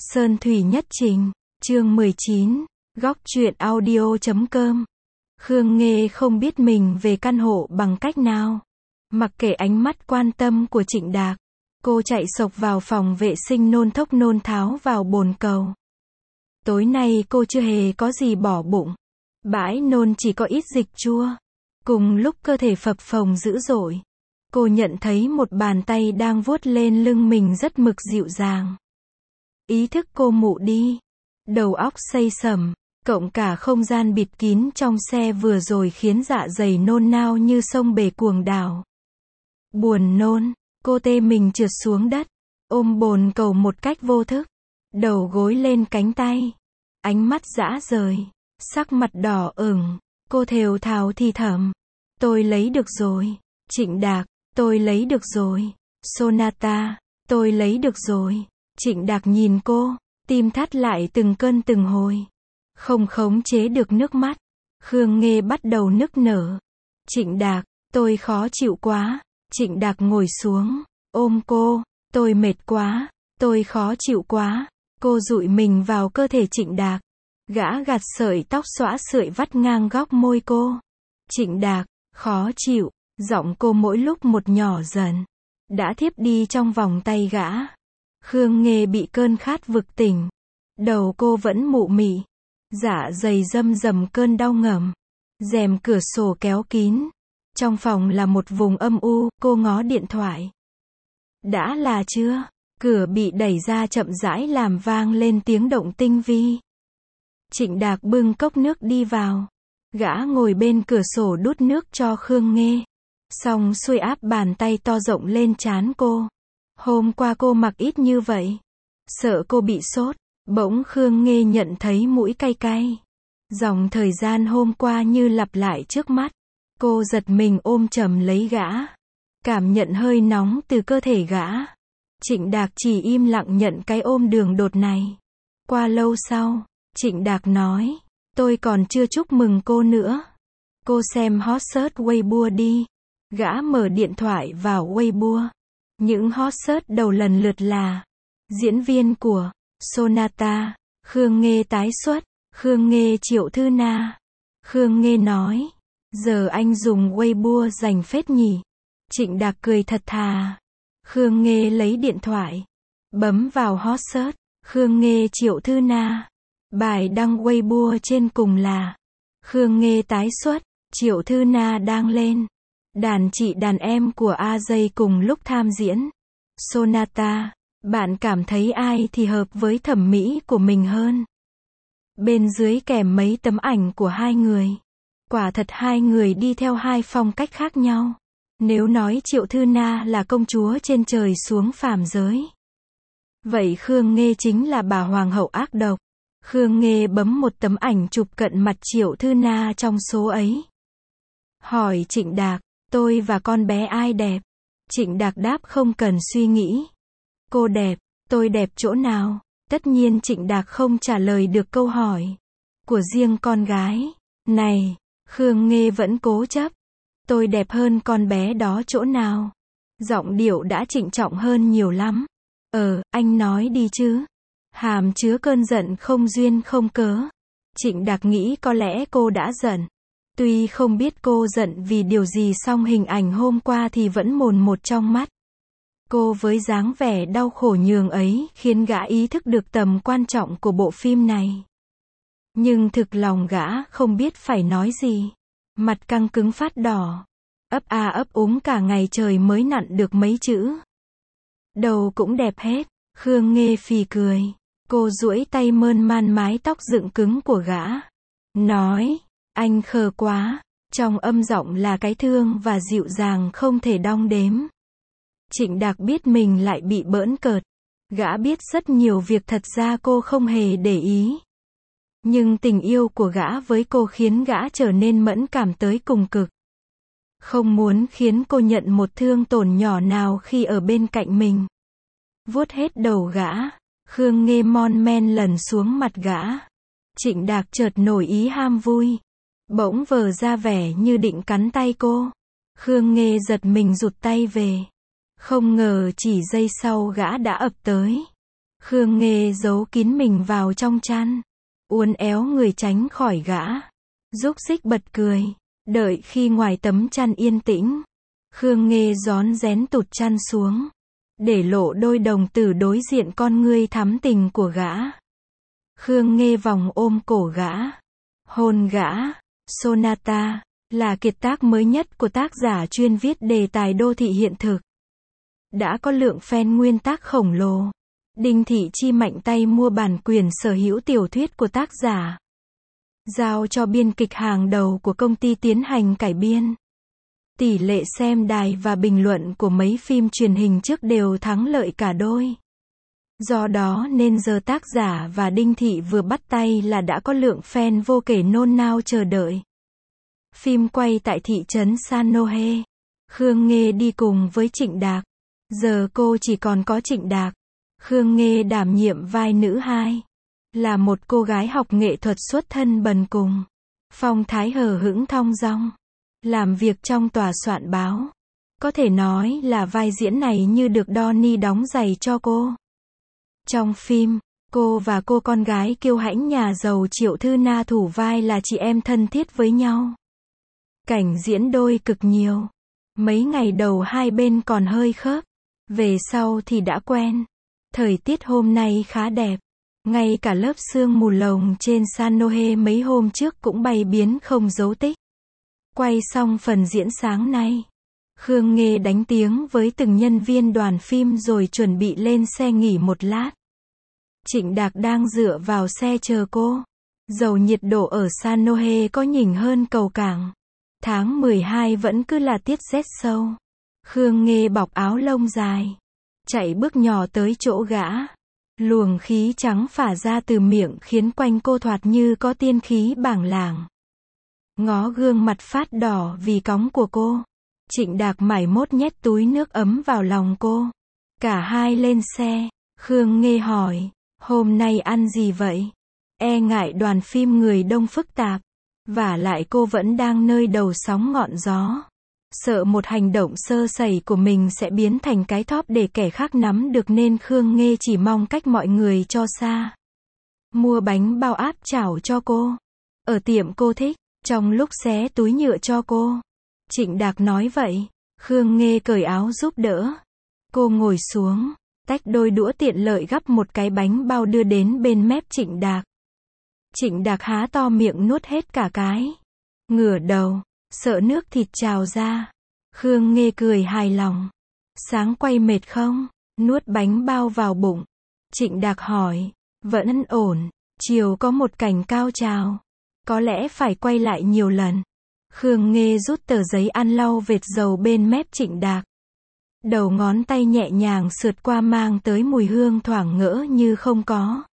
Sơn Thủy Nhất Trình, chương 19, góc truyện audio.com. Khương Nghê không biết mình về căn hộ bằng cách nào. Mặc kệ ánh mắt quan tâm của Trịnh Đạc, cô chạy xộc vào phòng vệ sinh nôn thốc nôn tháo vào bồn cầu. Tối nay cô chưa hề có gì bỏ bụng. Bãi nôn chỉ có ít dịch chua. Cùng lúc cơ thể phập phồng dữ dội, cô nhận thấy một bàn tay đang vuốt lên lưng mình rất mực dịu dàng. Ý thức cô mụ đi. Đầu óc say sẩm, cộng cả không gian bịt kín trong xe vừa rồi khiến dạ dày nôn nao như sông bể cuồng đảo. Buồn nôn, cô tê mình trượt xuống đất, ôm bồn cầu một cách vô thức, đầu gối lên cánh tay, ánh mắt dã rời, sắc mặt đỏ ửng, cô thều thào thì thầm. Tôi lấy được rồi. Trịnh Đạc, tôi lấy được rồi. Sonata, tôi lấy được rồi. Trịnh Đạc nhìn cô, tim thắt lại từng cơn từng hồi. Không khống chế được nước mắt. Khương Nghê bắt đầu nức nở. Trịnh Đạc, tôi khó chịu quá. Trịnh Đạc ngồi xuống, ôm cô, tôi mệt quá, tôi khó chịu quá. Cô dụi mình vào cơ thể Trịnh Đạc. Gã gạt sợi tóc xõa sợi vắt ngang góc môi cô. Trịnh Đạc, khó chịu, giọng cô mỗi lúc một nhỏ dần. Đã thiếp đi trong vòng tay gã. Khương Nghê bị cơn khát vực tỉnh. Đầu cô vẫn mụ mị. Dạ dày râm rầm cơn đau ngầm. Rèm cửa sổ kéo kín. Trong phòng là một vùng âm u, cô ngó điện thoại. Đã là chưa? Cửa bị đẩy ra chậm rãi làm vang lên tiếng động tinh vi. Trịnh Đạc bưng cốc nước đi vào. Gã ngồi bên cửa sổ đút nước cho Khương Nghê. Xong xuôi áp bàn tay to rộng lên trán cô. Hôm qua cô mặc ít như vậy. Sợ cô bị sốt. Bỗng Khương Nghê nhận thấy mũi cay cay. Dòng thời gian hôm qua như lặp lại trước mắt. Cô giật mình ôm chầm lấy gã. Cảm nhận hơi nóng từ cơ thể gã. Trịnh Đạc chỉ im lặng nhận cái ôm đường đột này. Qua lâu sau, Trịnh Đạc nói. Tôi còn chưa chúc mừng cô nữa. Cô xem hot search Weibo đi. Gã mở điện thoại vào Weibo. Những hot search đầu lần lượt là diễn viên của Sonata, Khương Nghê tái xuất, Khương Nghê Triệu Thư Na. Khương Nghê nói, giờ anh dùng Weibo rành phết nhỉ. Trịnh Đạc cười thật thà. Khương Nghê lấy điện thoại, bấm vào hot search, Khương Nghê Triệu Thư Na. Bài đăng Weibo trên cùng là Khương Nghê tái xuất, Triệu Thư Na đang lên. Đàn chị đàn em của AJ cùng lúc tham diễn. Sonata, bạn cảm thấy ai thì hợp với thẩm mỹ của mình hơn? Bên dưới kèm mấy tấm ảnh của hai người. Quả thật hai người đi theo hai phong cách khác nhau. Nếu nói Triệu Thư Na là công chúa trên trời xuống phàm giới, vậy Khương Nghê chính là bà hoàng hậu ác độc. Khương Nghê bấm một tấm ảnh chụp cận mặt Triệu Thư Na trong số ấy. Hỏi Trịnh Đạc, tôi và con bé ai đẹp? Trịnh Đạc đáp không cần suy nghĩ. Cô đẹp, tôi đẹp chỗ nào? Tất nhiên Trịnh Đạc không trả lời được câu hỏi của riêng con gái. Này, Khương Nghê vẫn cố chấp. Tôi đẹp hơn con bé đó chỗ nào? Giọng điệu đã trịnh trọng hơn nhiều lắm. Anh nói đi chứ. Hàm chứa cơn giận không duyên không cớ. Trịnh Đạc nghĩ có lẽ cô đã giận. Tuy không biết cô giận vì điều gì song hình ảnh hôm qua thì vẫn mồn một trong mắt. Cô với dáng vẻ đau khổ nhường ấy khiến gã ý thức được tầm quan trọng của bộ phim này. Nhưng thực lòng gã không biết phải nói gì. Mặt căng cứng phát đỏ. Ấp a ấp úng cả ngày trời mới nặn được mấy chữ. Đầu cũng đẹp hết. Khương Nghê phì cười. Cô duỗi tay mơn man mái tóc dựng cứng của gã. Nói, anh khờ quá. Trong âm giọng là cái thương và dịu dàng không thể đong đếm. Trịnh Đạc biết mình lại bị bỡn cợt. Gã biết rất nhiều việc thật ra cô không hề để ý. Nhưng tình yêu của gã với cô khiến gã trở nên mẫn cảm tới cùng cực. Không muốn khiến cô nhận một thương tổn nhỏ nào khi ở bên cạnh mình. Vuốt hết đầu gã. Khương Nghê mon men lần xuống mặt gã. Trịnh Đạc chợt nổi ý ham vui. Bỗng vờ ra vẻ như định cắn tay cô. Khương Nghê giật mình rụt tay về. Không ngờ chỉ giây sau gã đã ập tới. Khương Nghê giấu kín mình vào trong chăn, uốn éo người tránh khỏi gã. Rúc Xích bật cười, đợi khi ngoài tấm chăn yên tĩnh, Khương Nghê rón rén tụt chăn xuống, để lộ đôi đồng tử đối diện con ngươi thắm tình của gã. Khương Nghê vòng ôm cổ gã, hôn gã. Sonata là kiệt tác mới nhất của tác giả chuyên viết đề tài đô thị hiện thực. Đã có lượng fan nguyên tác khổng lồ. Đinh Thị Chi mạnh tay mua bản quyền sở hữu tiểu thuyết của tác giả, giao cho biên kịch hàng đầu của công ty tiến hành cải biên. Tỷ lệ xem đài và bình luận của mấy phim truyền hình trước đều thắng lợi cả đôi. Do đó nên giờ tác giả và Đinh Thị vừa bắt tay là đã có lượng fan vô kể nôn nao chờ đợi. Phim quay tại thị trấn Sanohe. Khương Nghê đi cùng với Trịnh Đạc. Giờ cô chỉ còn có Trịnh Đạc. Khương Nghê đảm nhiệm vai nữ hai. Là một cô gái học nghệ thuật xuất thân bần cùng. Phong thái hờ hững thong dong. Làm việc trong tòa soạn báo. Có thể nói là vai diễn này như được Donnie đóng giày cho cô. Trong phim, cô và cô con gái kiêu hãnh nhà giàu Triệu Thư Na thủ vai là chị em thân thiết với nhau. Cảnh diễn đôi cực nhiều. Mấy ngày đầu hai bên còn hơi khớp. Về sau thì đã quen. Thời tiết hôm nay khá đẹp. Ngay cả lớp sương mù lồng trên Sanohe mấy hôm trước cũng bay biến không dấu tích. Quay xong phần diễn sáng nay, Khương Nghê đánh tiếng với từng nhân viên đoàn phim rồi chuẩn bị lên xe nghỉ một lát. Trịnh Đạc đang dựa vào xe chờ cô. Dầu nhiệt độ ở Sanohe có nhỉnh hơn cầu cảng. Tháng 12 vẫn cứ là tiết rét sâu. Khương Nghê bọc áo lông dài, chạy bước nhỏ tới chỗ gã. Luồng khí trắng phả ra từ miệng khiến quanh cô thoạt như có tiên khí bảng lảng. Ngó gương mặt phát đỏ vì cóng của cô, Trịnh Đạc mải mốt nhét túi nước ấm vào lòng cô. Cả hai lên xe. Khương Nghê hỏi, hôm nay ăn gì vậy? E ngại đoàn phim người đông phức tạp. Vả lại cô vẫn đang nơi đầu sóng ngọn gió. Sợ một hành động sơ sẩy của mình sẽ biến thành cái thóp để kẻ khác nắm được nên Khương Nghê chỉ mong cách mọi người cho xa. Mua bánh bao áp chảo cho cô. Ở tiệm cô thích, trong lúc xé túi nhựa cho cô. Trịnh Đạc nói vậy. Khương Nghê cởi áo giúp đỡ. Cô ngồi xuống, tách đôi đũa tiện lợi gắp một cái bánh bao đưa đến bên mép Trịnh Đạc. Trịnh Đạc há to miệng nuốt hết cả cái. Ngửa đầu, sợ nước thịt trào ra. Khương Nghê cười hài lòng. Sáng quay mệt không? Nuốt bánh bao vào bụng. Trịnh Đạc hỏi. Vẫn ổn. Chiều có một cảnh cao trào. Có lẽ phải quay lại nhiều lần. Khương Nghê rút tờ giấy ăn lau vệt dầu bên mép Trịnh Đạc. Đầu ngón tay nhẹ nhàng sượt qua mang tới mùi hương thoảng ngỡ như không có.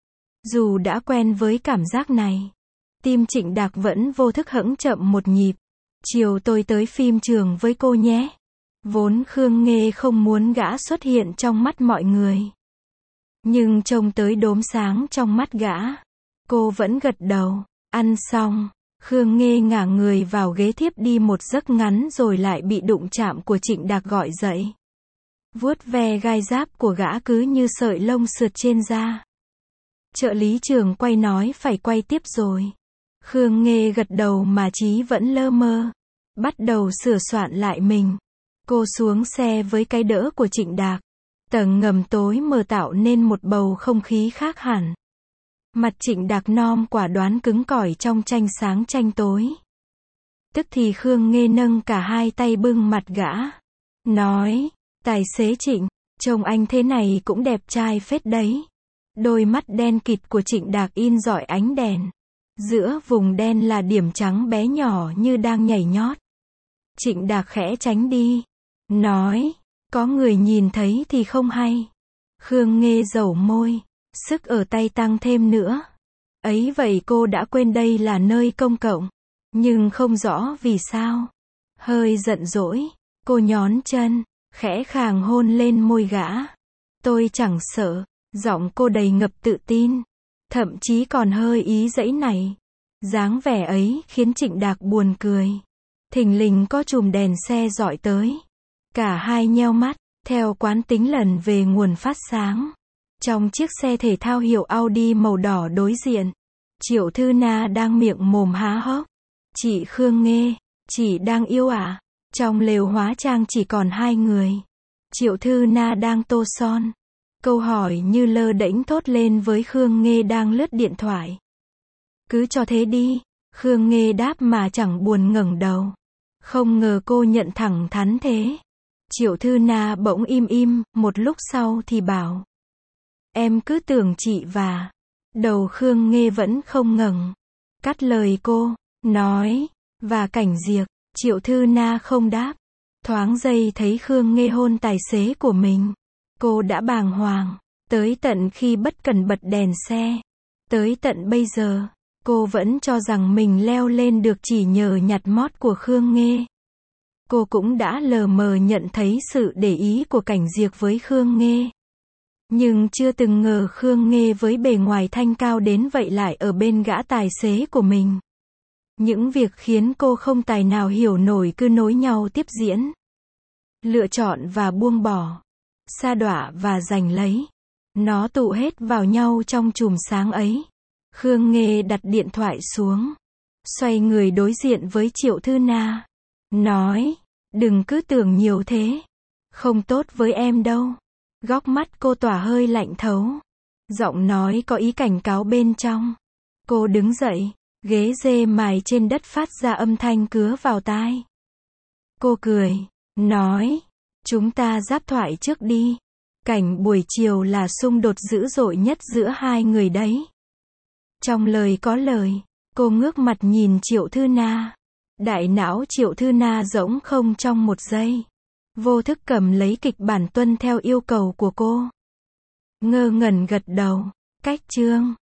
Dù đã quen với cảm giác này, tim Trịnh Đạc vẫn vô thức hững chậm một nhịp. Chiều tôi tới phim trường với cô nhé. Vốn Khương Nghê không muốn gã xuất hiện trong mắt mọi người. Nhưng trông tới đốm sáng trong mắt gã, cô vẫn gật đầu. Ăn xong, Khương Nghê ngả người vào ghế thiếp đi một giấc ngắn rồi lại bị đụng chạm của Trịnh Đạc gọi dậy. Vuốt ve gai giáp của gã cứ như sợi lông sượt trên da. Trợ lý trường quay nói phải quay tiếp rồi. Khương Nghê gật đầu mà trí vẫn lơ mơ. Bắt đầu sửa soạn lại mình. Cô xuống xe với cái đỡ của Trịnh Đạc. Tầng ngầm tối mờ tạo nên một bầu không khí khác hẳn. Mặt Trịnh Đạc non quả đoán cứng cỏi trong tranh sáng tranh tối. Tức thì Khương Nghê nâng cả hai tay bưng mặt gã. Nói, tài xế Trịnh, trông anh thế này cũng đẹp trai phết đấy. Đôi mắt đen kịt của Trịnh Đạc in rọi ánh đèn. Giữa vùng đen là điểm trắng bé nhỏ như đang nhảy nhót. Trịnh Đạc khẽ tránh đi. Nói, có người nhìn thấy thì không hay. Khương Nghê dẩu môi. Sức ở tay tăng thêm nữa. Ấy vậy cô đã quên đây là nơi công cộng. Nhưng không rõ vì sao. Hơi giận dỗi, cô nhón chân, khẽ khàng hôn lên môi gã. Tôi chẳng sợ. Giọng cô đầy ngập tự tin. Thậm chí còn hơi ý giãy này. Dáng vẻ ấy khiến Trịnh Đạc buồn cười. Thình lình có chùm đèn xe dọi tới. Cả hai nheo mắt, theo quán tính lần về nguồn phát sáng. Trong chiếc xe thể thao hiệu Audi màu đỏ đối diện, Triệu Thư Na đang miệng mồm há hốc. Chị Khương Nghê, chị đang yêu à? Trong lều hóa trang chỉ còn hai người. Triệu Thư Na đang tô son. Câu hỏi như lơ đễnh thốt lên với Khương Nghê đang lướt điện thoại. Cứ cho thế đi. Khương Nghê đáp mà chẳng buồn ngẩng đầu. Không ngờ cô nhận thẳng thắn thế. Triệu Thư Na bỗng im im, một lúc sau thì bảo. Em cứ tưởng chị và. Đầu Khương Nghê vẫn không ngẩng. Cắt lời cô, nói. Và Cảnh Diệc. Triệu Thư Na không đáp. Thoáng giây thấy Khương Nghê hôn tài xế của mình. Cô đã bàng hoàng. Tới tận khi bất cần bật đèn xe. Tới tận bây giờ, cô vẫn cho rằng mình leo lên được chỉ nhờ nhặt mót của Khương Nghê. Cô cũng đã lờ mờ nhận thấy sự để ý của Cảnh Diệc với Khương Nghê. Nhưng chưa từng ngờ Khương Nghê với bề ngoài thanh cao đến vậy lại ở bên gã tài xế của mình. Những việc khiến cô không tài nào hiểu nổi cứ nối nhau tiếp diễn. Lựa chọn và buông bỏ. Sa đọa và giành lấy. Nó tụ hết vào nhau trong chùm sáng ấy. Khương Nghê đặt điện thoại xuống. Xoay người đối diện với Triệu Thư Na. Nói, đừng cứ tưởng nhiều thế. Không tốt với em đâu. Góc mắt cô tỏa hơi lạnh thấu. Giọng nói có ý cảnh cáo bên trong. Cô đứng dậy. Ghế dê mài trên đất phát ra âm thanh cứa vào tai. Cô cười. Nói, chúng ta giáp thoại trước đi. Cảnh buổi chiều là xung đột dữ dội nhất giữa hai người đấy. Trong lời có lời, cô ngước mặt nhìn Triệu Thư Na. Đại não Triệu Thư Na rỗng không trong một giây. Vô thức cầm lấy kịch bản tuân theo yêu cầu của cô. Ngơ ngẩn gật đầu. Cách chương.